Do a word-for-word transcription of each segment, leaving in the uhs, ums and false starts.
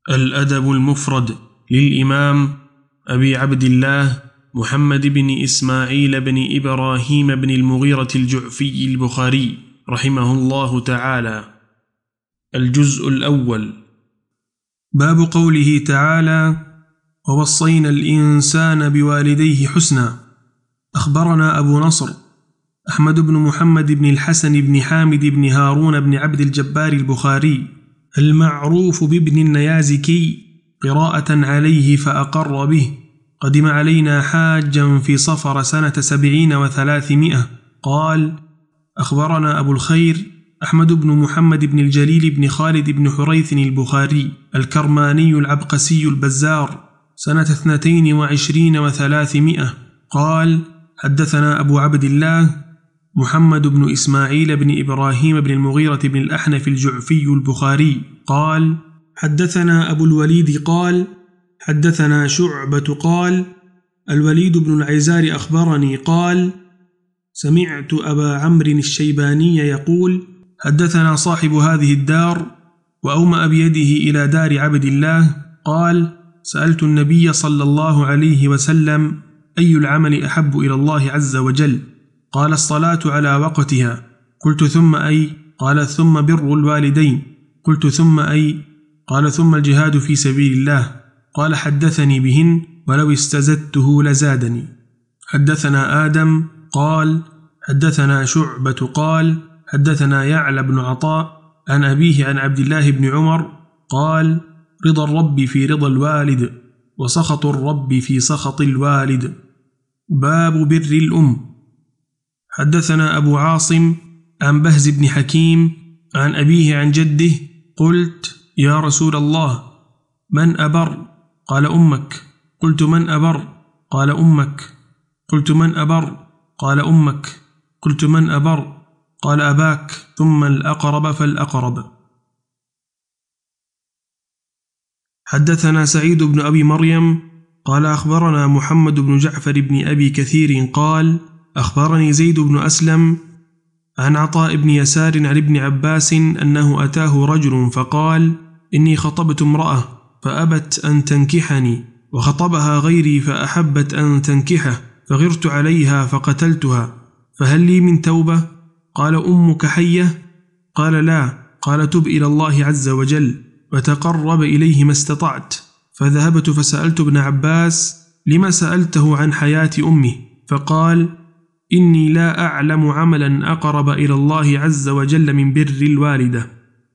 الأدب المفرد للإمام أبي عبد الله محمد بن إسماعيل بن إبراهيم بن المغيرة الجعفي البخاري رحمه الله تعالى. الجزء الأول. باب قوله تعالى: ووصينا الإنسان بوالديه حسنا. أخبرنا أبو نصر أحمد بن محمد بن الحسن بن حامد بن هارون بن عبد الجبار البخاري المعروف بابن النيازكي قراءة عليه فأقر به، قدم علينا حاجا في صفر سنة سبعين وثلاثمائة. قال: أخبرنا أبو الخير أحمد بن محمد بن الجليل بن خالد بن حريث البخاري الكرماني العبقسي البزار سنة اثنتين وعشرين وثلاثمائة. قال: حدثنا أبو عبد الله محمد بن إسماعيل بن إبراهيم بن المغيرة بن الأحنف الجعفي البخاري قال: حدثنا أبو الوليد قال: حدثنا شعبة قال: الوليد بن العيزار أخبرني قال: سمعت أبا عمرو الشيباني يقول: حدثنا صاحب هذه الدار، وأومأ بيده إلى دار عبد الله. قال: سألت النبي صلى الله عليه وسلم: أي العمل أحب إلى الله عز وجل؟ قال: الصلاة على وقتها. قلت: ثم أي؟ قال: ثم بر الوالدين. قلت: ثم أي؟ قال: ثم الجهاد في سبيل الله. قال: حدثني بهن ولو استزدته لزادني. حدثنا آدم قال: حدثنا شعبة قال: حدثنا يعلى بن عطاء عن أبيه عن عبد الله بن عمر قال: رضا الرب في رضا الوالد، وسخط الرب في سخط الوالد. باب بر الأم. حدثنا أبو عاصم عن بهز بن حكيم عن أبيه عن جده. قلت: يا رسول الله، من أبر؟ قال: أمك. قلت: من أبر؟ قال: أمك. قلت: من أبر؟ قال: أمك. قلت: من أبر؟ قال: أباك، ثم الأقرب فالأقرب. حدثنا سعيد بن أبي مريم قال: أخبرنا محمد بن جعفر بن أبي كثير قال: أخبرني زيد بن أسلم عن عطاء بن يسار عن ابن عباس أنه أتاه رجل فقال: إني خطبت امرأة فأبت أن تنكحني، وخطبها غيري فأحبت أن تنكحه، فغرت عليها فقتلتها، فهل لي من توبة؟ قال: أمك حية؟ قال: لا. قال: تب إلى الله عز وجل وتقرب إليه ما استطعت. فذهبت فسألت ابن عباس: لما سألته عن حياة أمه؟ فقال: إني لا أعلم عملا أقرب إلى الله عز وجل من بر الوالدة.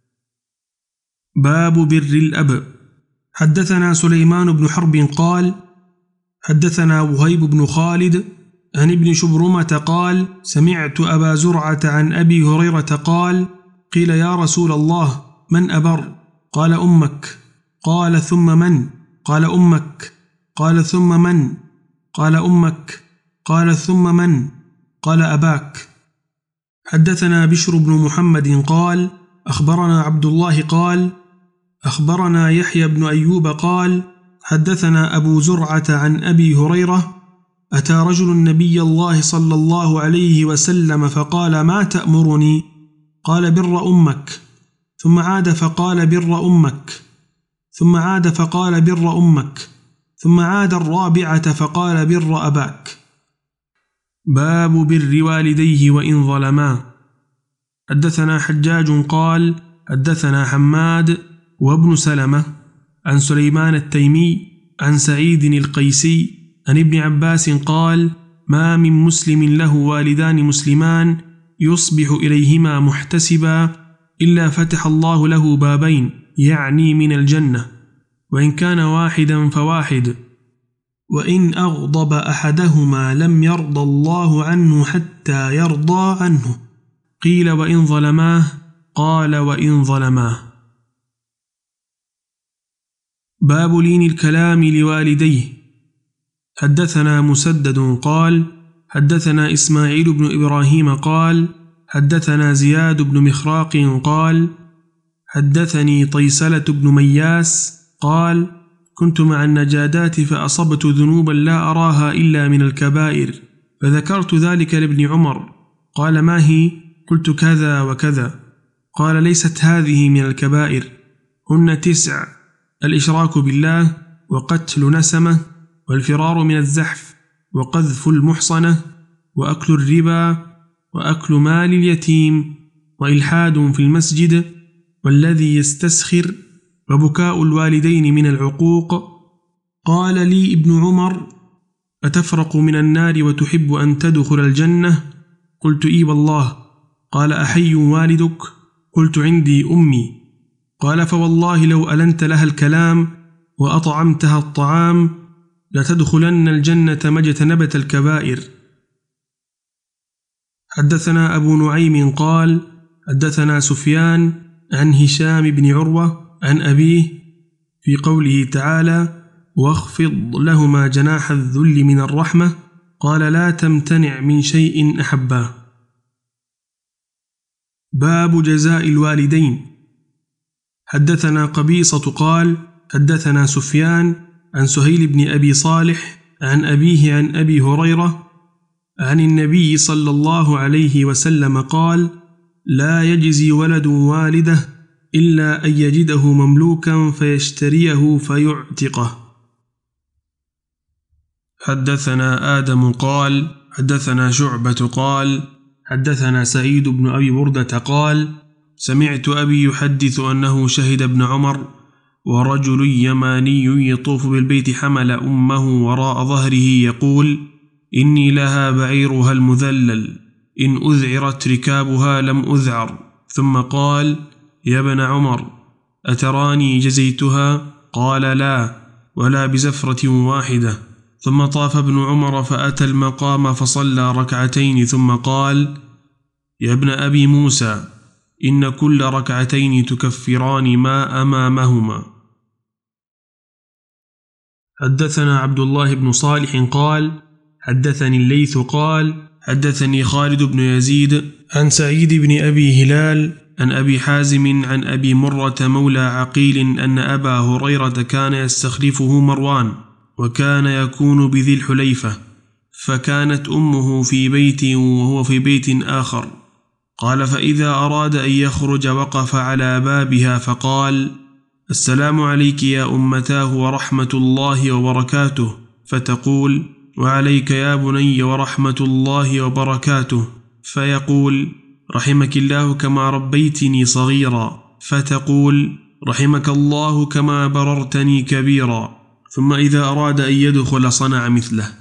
باب بر الأب. حدثنا سليمان بن حرب قال: حدثنا وهيب بن خالد عن ابن شبرمة قال: سمعت أبا زرعة عن أبي هريرة قال: قيل: يا رسول الله، من أبر؟ قال: أمك. قال: ثم من؟ قال: أمك. قال: ثم من؟ قال: أمك. قال: ثم من؟ قال: أباك. حدثنا بشر بن محمد قال: أخبرنا عبد الله قال: أخبرنا يحيى بن أيوب قال: حدثنا أبو زرعة عن أبي هريرة: أتى رجل النبي الله صلى الله عليه وسلم فقال: ما تأمرني؟ قال: بر أمك. ثم عاد فقال: بر أمك. ثم عاد فقال: بر أمك. ثم عاد الرابعة فقال: بر أباك. باب بر والديه وإن ظلما. حدثنا حجاج قال: حدثنا حماد وابن سلمة عن سليمان التيمي عن سعيد القيسي عن ابن عباس قال: ما من مسلم له والدان مسلمان يصبح إليهما محتسبا إلا فتح الله له بابين، يعني من الجنة، وإن كان واحدا فواحد، وإن أغضب أحدهما لم يرضى الله عنه حتى يرضى عنه. قيل: وإن ظلماه؟ قال: وإن ظلماه. باب لين الكلام لوالديه. حدثنا مسدد قال: حدثنا إسماعيل بن إبراهيم قال: حدثنا زياد بن مخراق قال: حدثني طيسلة بن مياس قال: كنت مع النجادات فأصبت ذنوبا لا أراها إلا من الكبائر، فذكرت ذلك لابن عمر. قال: ما هي؟ قلت: كذا وكذا. قال: ليست هذه من الكبائر، هن تسع، الإشراك بالله، وقتل نسمة، والفرار من الزحف، وقذف المحصنة، وأكل الربا، وأكل مال اليتيم، وإلحاد في المسجد، والذي يستسخر، وبكاء الوالدين من العقوق. قال لي ابن عمر: أتفرق من النار وتحب أن تدخل الجنة؟ قلت: إي والله. قال: أحي والدك؟ قلت: عندي أمي. قال: فوالله لو ألنت لها الكلام وأطعمتها الطعام لتدخلن الجنة ما اجتنبت الكبائر. حدثنا أبو نعيم قال: حدثنا سفيان عن هشام بن عروة عن أبيه في قوله تعالى: واخفض لهما جناح الذل من الرحمة. قال: لا تمتنع من شيء أحباه. باب جزاء الوالدين. حدثنا قبيصة قال: حدثنا سفيان عن سهيل بن أبي صالح عن أبيه عن أبي هريرة عن النبي صلى الله عليه وسلم قال: لا يجزي ولد والده إلا أن يجده مملوكا فيشتريه فيعتقه. حدثنا آدم قال: حدثنا شعبة قال: حدثنا سعيد بن أبي بردة قال: سمعت أبي يحدث أنه شهد ابن عمر ورجل يماني يطوف بالبيت حمل أمه وراء ظهره يقول: إني لها بعيرها المذلل، إن أذعرت ركابها لم أذعر. ثم قال: يا ابن عمر، أتراني جزيتها؟ قال: لا، ولا بزفرة واحدة. ثم طاف ابن عمر فأتى المقام فصلى ركعتين، ثم قال: يا ابن أبي موسى، إن كل ركعتين تكفران ما أمامهما. حدثنا عبد الله بن صالح قال: حدثني الليث قال: حدثني خالد بن يزيد عن سعيد بن أبي هلال عن أبي حازم عن أبي مرة مولى عقيل أن أبا هريرة كان يستخلفه مروان، وكان يكون بذي الحليفة، فكانت أمه في بيت وهو في بيت آخر. قال: فإذا أراد أن يخرج وقف على بابها فقال: السلام عليك يا أمتاه ورحمة الله وبركاته، فتقول: وعليك يا بني ورحمة الله وبركاته، فيقول: رحمك الله كما ربيتني صغيرا، فتقول: رحمك الله كما بررتني كبيرا. ثم إذا أراد أن يدخل صنع مثله.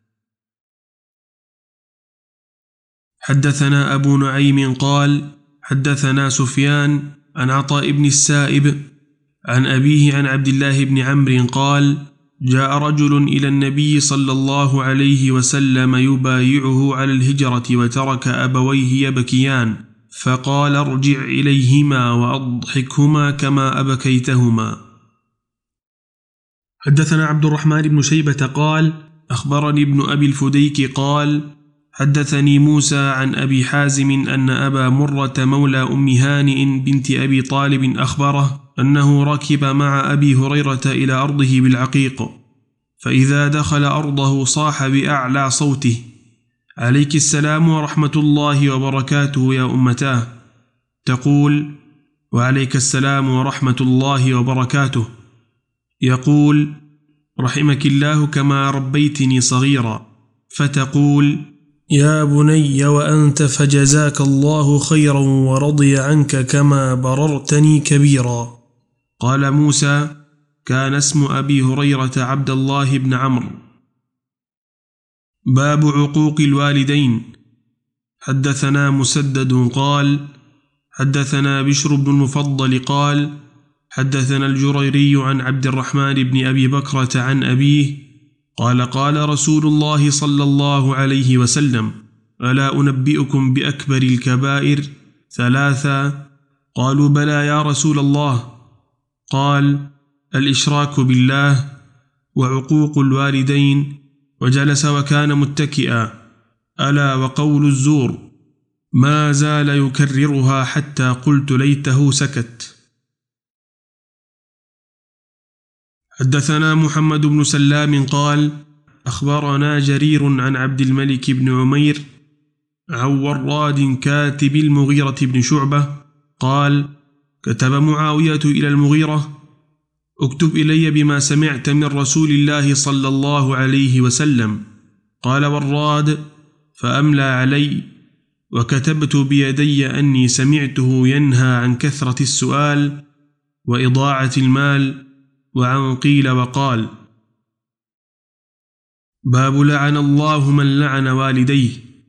حدثنا أبو نعيم قال: حدثنا سفيان عن عطاء بن السائب عن أبيه عن عبد الله بن عمرو قال: جاء رجل إلى النبي صلى الله عليه وسلم يبايعه على الهجرة وترك أبويه يبكيان، فقال: ارجع إليهما وأضحكهما كما أبكيتهما. حدثنا عبد الرحمن بن شيبة قال: أخبرني ابن أبي الفديك قال: حدثني موسى عن أبي حازم أن أبا مرة مولى أم هانئ بنت أبي طالب أخبره أنه ركب مع أبي هريرة إلى أرضه بالعقيق، فإذا دخل أرضه صاح بأعلى صوته: عليك السلام ورحمة الله وبركاته يا أمتاه. تقول: وعليك السلام ورحمة الله وبركاته. يقول: رحمك الله كما ربيتني صغيرا. فتقول: يا بني وأنت فجزاك الله خيرا ورضي عنك كما بررتني كبيرا. قال موسى: كان اسم أبي هريرة عبد الله بن عمرو. باب عقوق الوالدين. حدثنا مسدد قال: حدثنا بشر بن المفضل قال: حدثنا الجريري عن عبد الرحمن بن أبي بكرة عن أبيه قال: قال رسول الله صلى الله عليه وسلم: ألا أنبئكم بأكبر الكبائر ثلاثة؟ قالوا: بلى يا رسول الله. قال: الإشراك بالله، وعقوق الوالدين، وجلس وكان متكئا، ألا وقول الزور. ما زال يكررها حتى قلت ليته سكت. حدثنا محمد بن سلام قال: أخبرنا جرير عن عبد الملك بن عمير عن وراد كاتب المغيرة بن شعبة قال: كتب معاوية إلى المغيرة اكتب إلي بما سمعت من رسول الله صلى الله عليه وسلم. قال وراد: فأملى علي، وكتبت بيدي أني سمعته ينهى عن كثرة السؤال وإضاعة المال وعن قيل وقال. باب لعن الله من لعن والديه.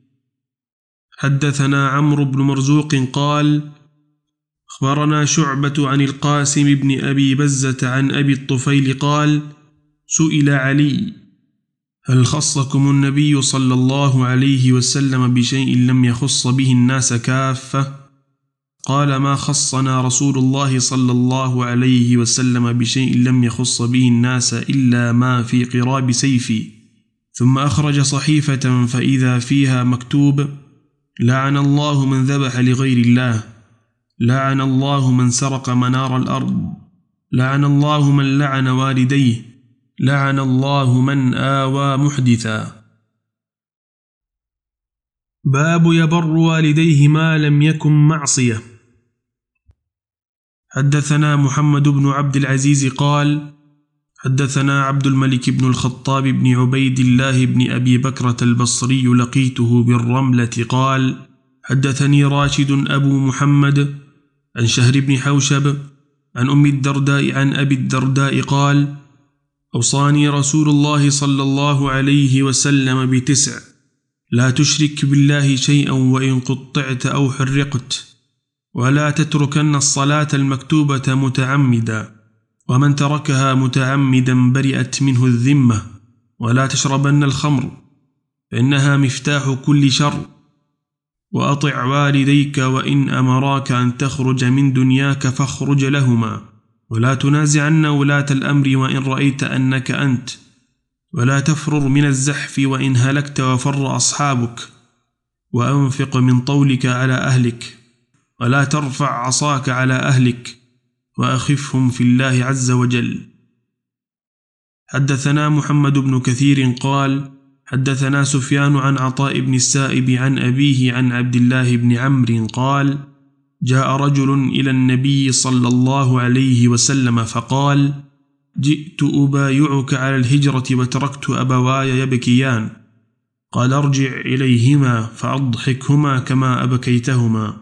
حدثنا عمرو بن مرزوق قال: أخبرنا شعبة عن القاسم بن أبي بزة عن أبي الطفيل قال: سئل علي: هل خصكم النبي صلى الله عليه وسلم بشيء لم يخص به الناس كافة؟ قال: ما خصنا رسول الله صلى الله عليه وسلم بشيء لم يخص به الناس إلا ما في قراب سيفي. ثم أخرج صحيفة فإذا فيها مكتوب: لعن الله من ذبح لغير الله، لعن الله من سرق منار الأرض، لعن الله من لعن والديه، لعن الله من آوى محدثا. باب يبر والديه ما لم يكن معصية. حدثنا محمد بن عبد العزيز قال: حدثنا عبد الملك بن الخطاب بن عبيد الله بن أبي بكرة البصري لقيته بالرملة قال: حدثني راشد أبو محمد عن شهر بن حوشب عن أم الدرداء عن أبي الدرداء قال: أوصاني رسول الله صلى الله عليه وسلم بتسع: لا تشرك بالله شيئا وإن قطعت أو حرقت، ولا تتركن الصلاة المكتوبة متعمدا، ومن تركها متعمدا برئت منه الذمة، ولا تشربن الخمر فإنها مفتاح كل شر، وأطع والديك وإن أمراك أن تخرج من دنياك فاخرج لهما، ولا تنازعن ولاة الأمر وإن رأيت أنك أنت، ولا تفرر من الزحف وإن هلكت وفر أصحابك، وأنفق من طولك على أهلك، ولا ترفع عصاك على أهلك، وأخفهم في الله عز وجل. حدثنا محمد بن كثير قال: حدثنا سفيان عن عطاء بن السائب عن أبيه عن عبد الله بن عمرو قال: جاء رجل إلى النبي صلى الله عليه وسلم فقال: جئت أبايعك على الهجرة وتركت أبواي يبكيان. قال: ارجع إليهما فأضحكهما كما أبكيتهما.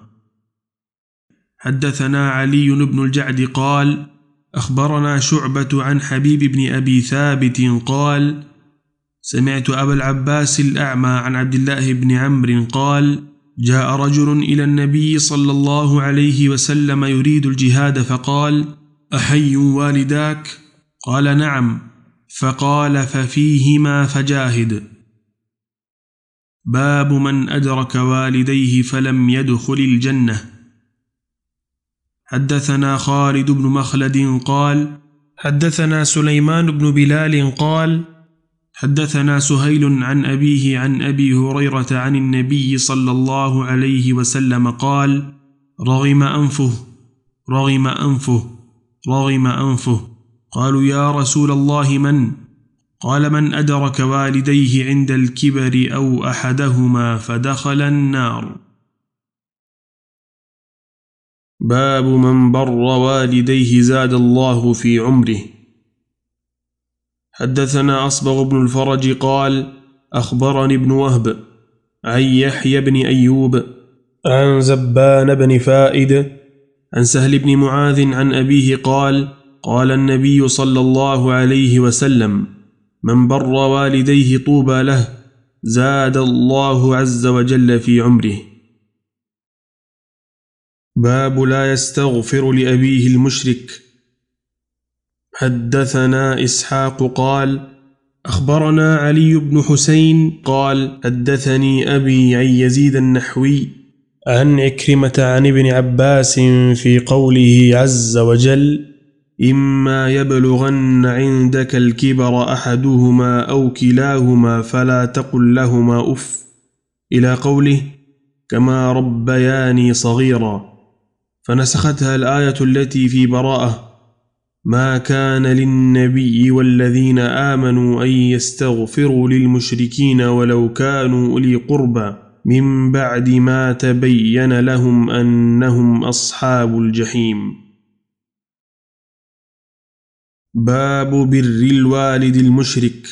حدثنا علي بن الجعد قال: أخبرنا شعبة عن حبيب بن أبي ثابت قال: سمعت أبا العباس الأعمى عن عبد الله بن عمرو قال: جاء رجل إلى النبي صلى الله عليه وسلم يريد الجهاد فقال: أحي والداك؟ قال: نعم. فقال: ففيهما فجاهد. باب من أدرك والديه فلم يدخل الجنة. حدثنا خالد بن مخلد قال: حدثنا سليمان بن بلال قال: حدثنا سهيل عن أبيه عن أبي هريرة عن النبي صلى الله عليه وسلم قال: رغم أنفه رغم أنفه رغم أنفه. قالوا: يا رسول الله من؟ قال: من أدرك والديه عند الكبر أو أحدهما فدخل النار. باب من بر والديه زاد الله في عمره. حدثنا أصبغ بن الفرج قال: أخبرني ابن وهب عن يحيى بن أيوب عن زبان بن فائد عن سهل بن معاذ عن أبيه قال: قال النبي صلى الله عليه وسلم: من بر والديه طوبى له زاد الله عز وجل في عمره. باب لا يستغفر لأبيه المشرك. حدثنا إسحاق قال: أخبرنا علي بن حسين قال: حدثني أبي عن يزيد النحوي عن عكرمة عن ابن عباس في قوله عز وجل: إما يبلغن عندك الكبر أحدهما أو كلاهما فلا تقل لهما أف، إلى قوله: كما ربياني صغيرا، فنسختها الآية التي في براءة: ما كان للنبي والذين آمنوا أن يستغفروا للمشركين ولو كانوا أولي قربى من بعد ما تبين لهم أنهم أصحاب الجحيم. باب بر الوالد المشرك.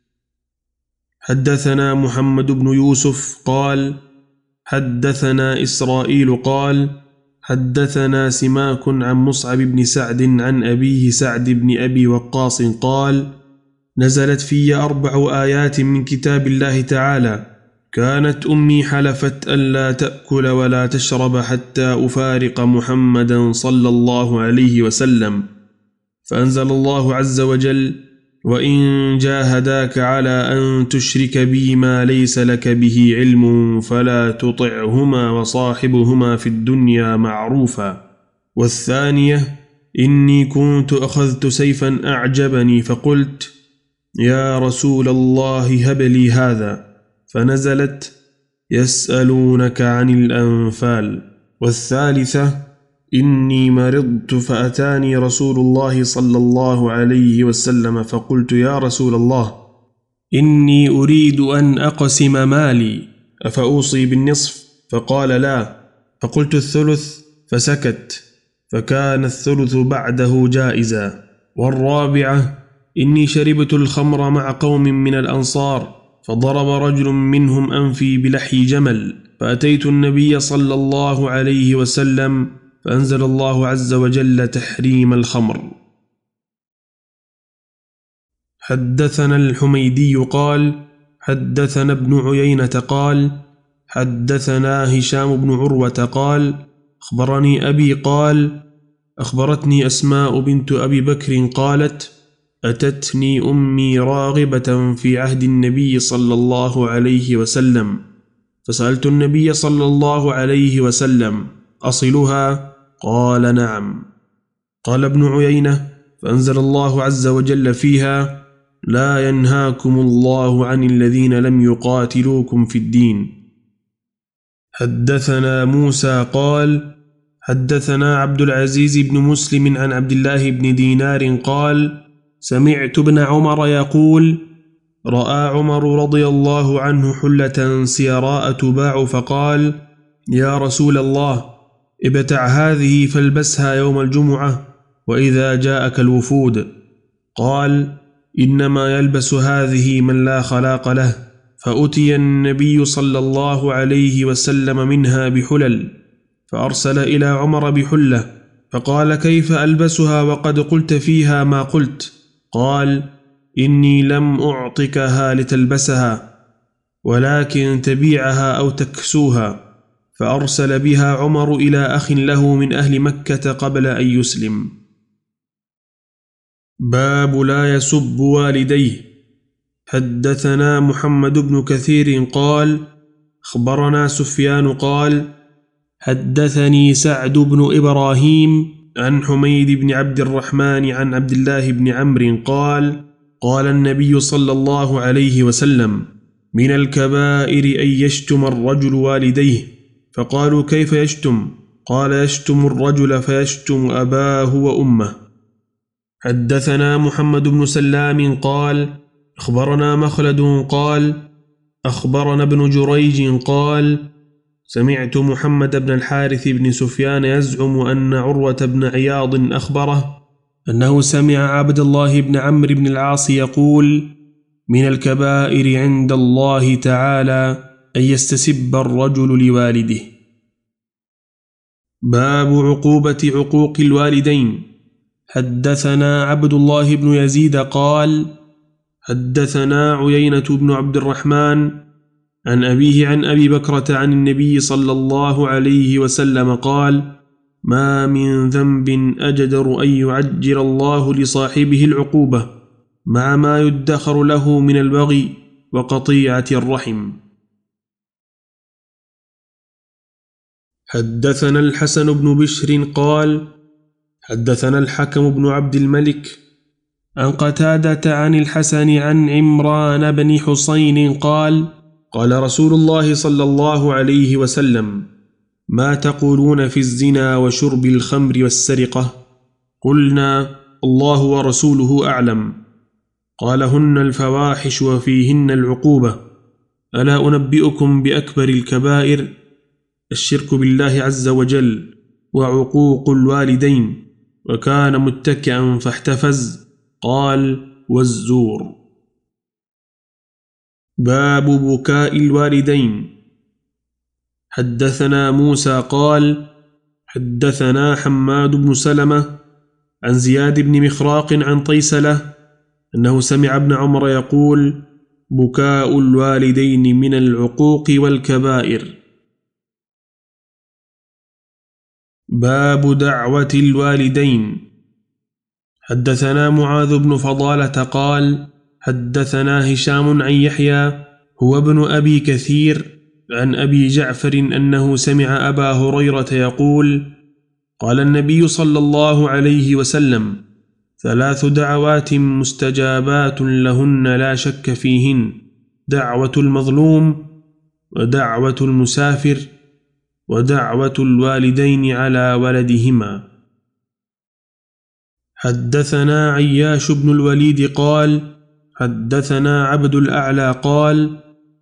حدثنا محمد بن يوسف قال حدثنا إسرائيل قال حدثنا سماك عن مصعب بن سعد عن أبيه سعد بن أبي وقاص قال نزلت في أربع آيات من كتاب الله تعالى: كانت أمي حلفت ألا تأكل ولا تشرب حتى أفارق محمدا صلى الله عليه وسلم، فأنزل الله عز وجل: وإن جاهداك على أن تشرك بي ما ليس لك به علم فلا تطعهما وصاحبهما في الدنيا معروفا. والثانية: إني كنت أخذت سيفا أعجبني فقلت: يا رسول الله هب لي هذا، فنزلت: يسألونك عن الأنفال. والثالثة: إني مرضت فأتاني رسول الله صلى الله عليه وسلم فقلت: يا رسول الله، إني أريد أن أقسم مالي، أفأوصي بالنصف؟ فقال: لا. فقلت: الثلث؟ فسكت، فكان الثلث بعده جائزا. والرابعة: إني شربت الخمر مع قوم من الأنصار، فضرب رجل منهم أنفي بلحي جمل، فأتيت النبي صلى الله عليه وسلم فأنزل الله عز وجل تحريم الخمر. حدثنا الحميدي قال حدثنا ابن عيينة قال حدثنا هشام بن عروة قال أخبرني أبي قال أخبرتني أسماء بنت أبي بكر قالت: أتتني أمي راغبة في عهد النبي صلى الله عليه وسلم، فسألت النبي صلى الله عليه وسلم: أصلها؟ قال: نعم. قال ابن عيينة: فأنزل الله عز وجل فيها: لا ينهاكم الله عن الذين لم يقاتلوكم في الدين. حدثنا موسى قال حدثنا عبد العزيز بن مسلم عن عبد الله بن دينار قال سمعت ابن عمر يقول: رأى عمر رضي الله عنه حلة سيراء تباع فقال: يا رسول الله، ابتع هذه فالبسها يوم الجمعة وإذا جاءك الوفود. قال: إنما يلبس هذه من لا خلاق له. فأتي النبي صلى الله عليه وسلم منها بحلل، فأرسل إلى عمر بحلة، فقال: كيف ألبسها وقد قلت فيها ما قلت؟ قال: إني لم أعطكها لتلبسها، ولكن تبيعها أو تكسوها. فأرسل بها عمر إلى أخ له من أهل مكة قبل أن يسلم. باب لا يسب والديه. حدثنا محمد بن كثير قال أخبرنا سفيان قال حدثني سعد بن إبراهيم عن حميد بن عبد الرحمن عن عبد الله بن عمرو قال قال النبي صلى الله عليه وسلم: من الكبائر أن يشتم الرجل والديه. فقالوا: كيف يشتم؟ قال: يشتم الرجل فيشتم أباه وأمه. حدثنا محمد بن سلام قال أخبرنا مخلد قال أخبرنا ابن جريج قال سمعت محمد بن الحارث بن سفيان يزعم أن عروة بن عياض أخبره أنه سمع عبد الله بن عمرو بن العاص يقول: من الكبائر عند الله تعالى أن يستسب الرجل لوالده. باب عقوبة عقوق الوالدين. حدثنا عبد الله بن يزيد قال حدثنا عيينة بن عبد الرحمن عن أبيه عن أبي بكرة عن النبي صلى الله عليه وسلم قال: ما من ذنب أجدر أن يعجل الله لصاحبه العقوبة مع ما يدخر له من البغي وقطيعة الرحم. حدثنا الحسن بن بشر قال حدثنا الحكم بن عبد الملك عن قتادة عن الحسن عن عمران بن حسين قال قال رسول الله صلى الله عليه وسلم: ما تقولون في الزنا وشرب الخمر والسرقة؟ قلنا: الله ورسوله أعلم. قال: هن الفواحش وفيهن العقوبة. ألا أنبئكم بأكبر الكبائر؟ الشرك بالله عز وجل وعقوق الوالدين. وكان متكئا فاحتفز. قال: والزور. باب بكاء الوالدين. حدثنا موسى قال: حدثنا حماد بن سلمة عن زياد بن مخراق عن طيسلة أنه سمع ابن عمر يقول: بكاء الوالدين من العقوق والكبائر. باب دعوة الوالدين. حدثنا معاذ بن فضالة قال: حدثنا هشام عن يحيى هو ابن أبي كثير عن أبي جعفر أنه سمع أبا هريرة يقول: قال النبي صلى الله عليه وسلم: ثلاث دعوات مستجابات لهن لا شك فيهن: دعوة المظلوم، ودعوة المسافر، ودعوة الوالدين على ولدهما. حدثنا عياش بن الوليد قال: حدثنا عبد الأعلى قال: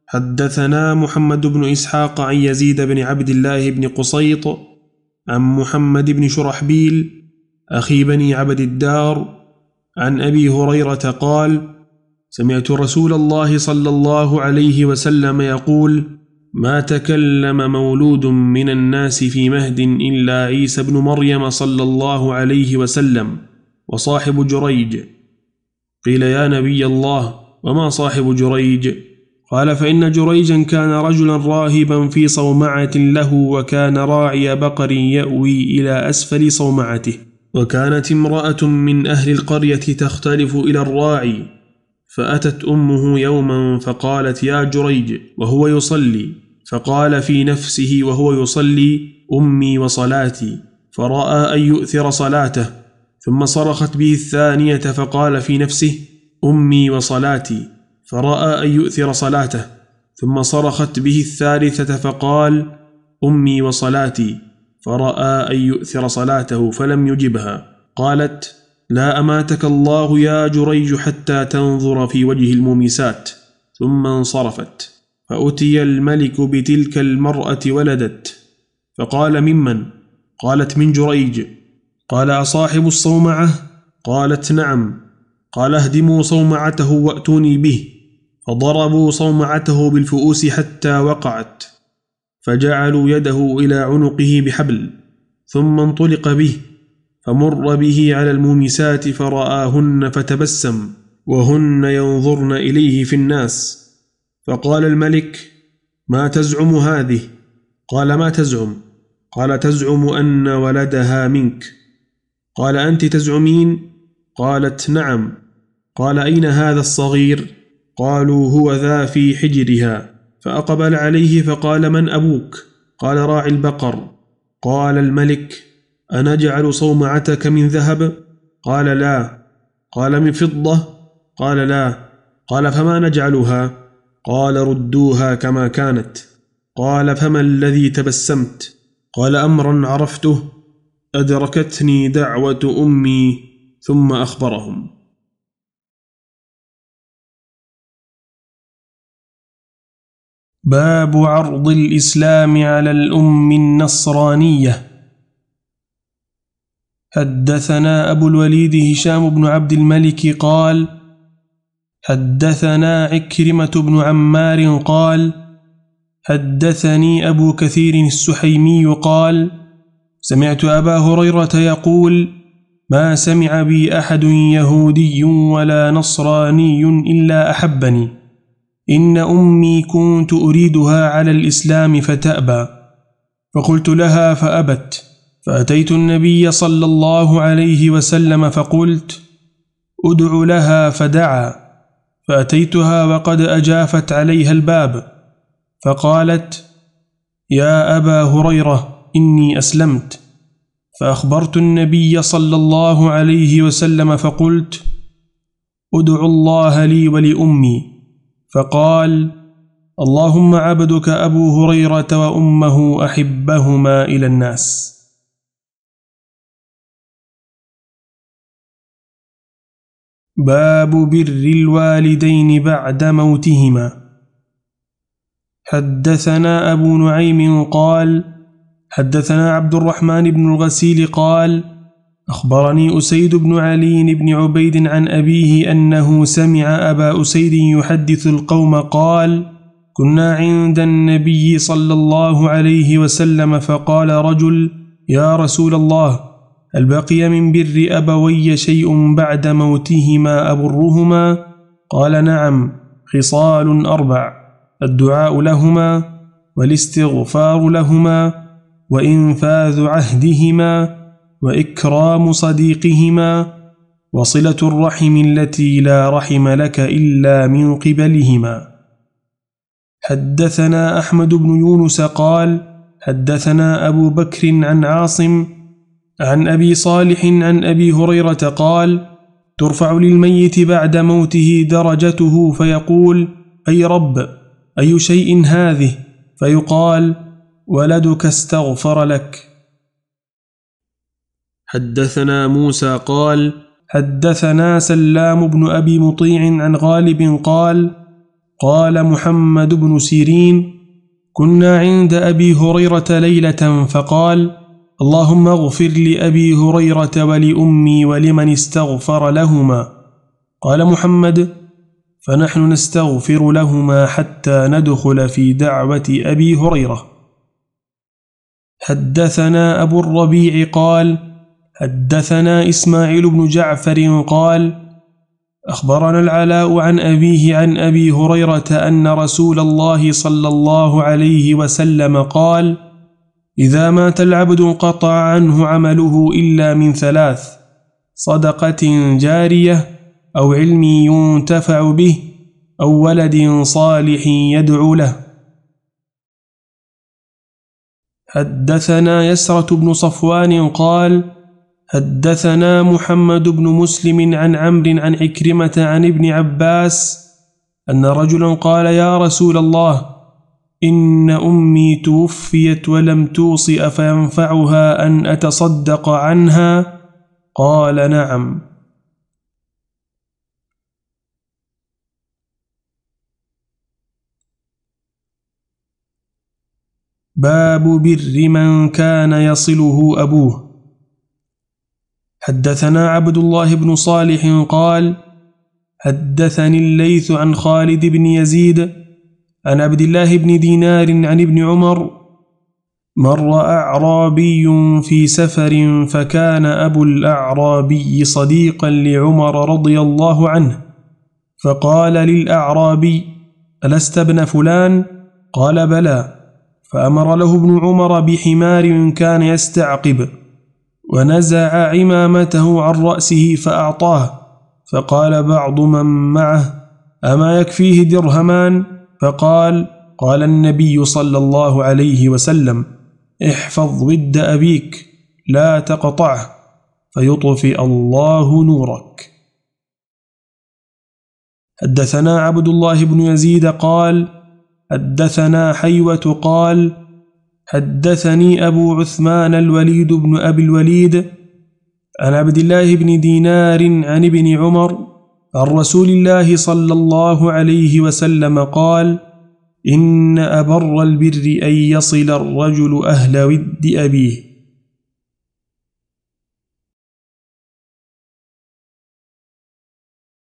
حدثنا محمد بن إسحاق عن يزيد بن عبد الله بن قصيط عن محمد بن شرحبيل أخي بني عبد الدار عن أبي هريرة قال: سمعت رسول الله صلى الله عليه وسلم يقول: ما تكلم مولود من الناس في مهد إلا عيسى بن مريم صلى الله عليه وسلم وصاحب جريج. قيل: يا نبي الله، وما صاحب جريج؟ قال: فإن جريجا كان رجلا راهبا في صومعة له، وكان راعي بقر يأوي إلى أسفل صومعته، وكانت امرأة من أهل القرية تختلف إلى الراعي، فأتت أمه يوما فقالت: يا جريج، وهو يصلي، فقال في نفسه وهو يصلي: أمي وصلاتي، فرأى أن يؤثر صلاته، ثم صرخت به الثانية فقال في نفسه: أمي وصلاتي، فرأى أن يؤثر صلاته، ثم صرخت به الثالثة فقال: أمي وصلاتي، فرأى أن يؤثر صلاته، فلم يجبها. قالت: لا أماتك الله يا جريج حتى تنظر في وجه المومسات. ثم انصرفت. فأتي الملك بتلك المرأة ولدت، فقال: ممن؟ قالت: من جريج. قال: أصاحب الصومعة؟ قالت: نعم. قال: اهدموا صومعته وأتوني به. فضربوا صومعته بالفؤوس حتى وقعت، فجعلوا يده إلى عنقه بحبل، ثم انطلق به، فمر به على المومسات فرآهن فتبسم، وهن ينظرن إليه في الناس. فقال الملك: ما تزعم هذه؟ قال: ما تزعم؟ قال: تزعم أن ولدها منك. قال: أنت تزعمين؟ قالت: نعم. قال: أين هذا الصغير؟ قالوا: هو ذا في حجرها. فأقبل عليه فقال: من أبوك؟ قال: راعي البقر. قال الملك: أنجعل صومعتك من ذهب؟ قال: لا. قال: من فضة؟ قال: لا. قال: فما نجعلها؟ قال: ردوها كما كانت. قال: فما الذي تبسمت؟ قال: أمرا عرفته، أدركتني دعوة أمي. ثم أخبرهم. باب عرض الإسلام على الأم النصرانية. حدثنا أبو الوليد هشام بن عبد الملك قال: حدثنا عكرمة بن عمار قال: حدثني أبو كثير السحيمي قال: سمعت أبا هريرة يقول: ما سمع بي أحد يهودي ولا نصراني إلا أحبني. إن أمي كنت أريدها على الإسلام فتأبى، فقلت لها فأبت، فأتيت النبي صلى الله عليه وسلم فقلت: أدع لها، فدعا، فأتيتها وقد أجافت عليها الباب، فقالت: يا أبا هريرة، إني أسلمت. فأخبرت النبي صلى الله عليه وسلم فقلت: أدع الله لي ولأمي. فقال: اللهم عبدك أبو هريرة وأمه أحبهما إلى الناس. باب بر الوالدين بعد موتهما. حدثنا أبو نعيم قال: حدثنا عبد الرحمن بن الغسيل قال: أخبرني أسيد بن علي بن عبيد عن أبيه أنه سمع أبا أسيد يحدث القوم قال: كنا عند النبي صلى الله عليه وسلم فقال رجل: يا رسول الله، هل بقي من بر أبوي شيء بعد موتهما أبرهما؟ قال: نعم، خصال أربع: الدعاء لهما، والاستغفار لهما، وإنفاذ عهدهما، وإكرام صديقهما، وصلة الرحم التي لا رحم لك إلا من قبلهما. حدثنا أحمد بن يونس قال: حدثنا أبو بكر عن عاصم عن أبي صالح عن أبي هريرة قال: ترفع للميت بعد موته درجته فيقول: أي رب، أي شيء هذه؟ فيقال: ولدك استغفر لك. حدثنا موسى قال: حدثنا سلام بن أبي مطيع عن غالب قال: قال محمد بن سيرين: كنا عند أبي هريرة ليلة فقال: اللهم اغفر لأبي هريرة ولأمي ولمن استغفر لهما. قال محمد: فنحن نستغفر لهما حتى ندخل في دعوة أبي هريرة. حدثنا أبو الربيع قال: حدثنا إسماعيل بن جعفر قال: أخبرنا العلاء عن أبيه عن أبي هريرة أن رسول الله صلى الله عليه وسلم قال: إذا مات العبد انقطع عنه عمله إلا من ثلاث: صدقة جارية، أو علم ينتفع به، أو ولد صالح يدعو له. حدثنا يسرة بن صفوان قال: حدثنا محمد بن مسلم عن عمرو عن عكرمة عن ابن عباس أن رجلا قال: يا رسول الله، إن أمي توفيت ولم توص أفينفعها أن أتصدق عنها؟ قال: نعم. باب بر من كان يصله أبوه. حدثنا عبد الله بن صالح قال: حدثني الليث عن خالد بن يزيد عن عبد الله بن دينار عن ابن عمر: مر أعرابي في سفر فكان أبو الأعرابي صديقا لعمر رضي الله عنه، فقال للأعرابي: ألست ابن فلان؟ قال: بلى. فأمر له ابن عمر بحمار كان يستعقب، ونزع عمامته عن رأسه فأعطاه، فقال بعض من معه: أما يكفيه درهمان؟ فقال: قال النبي صلى الله عليه وسلم: احفظ ود أبيك، لا تقطعه، فيطفئ الله نورك. حدثنا عبد الله بن يزيد قال: حدثنا حيوة قال: حدثني أبو عثمان الوليد بن أبي الوليد عن عبد الله بن دينار عن ابن عمر عن رسول الله صلى الله عليه وسلم قال: إن أبر البر أن يصل الرجل أهل ود أبيه.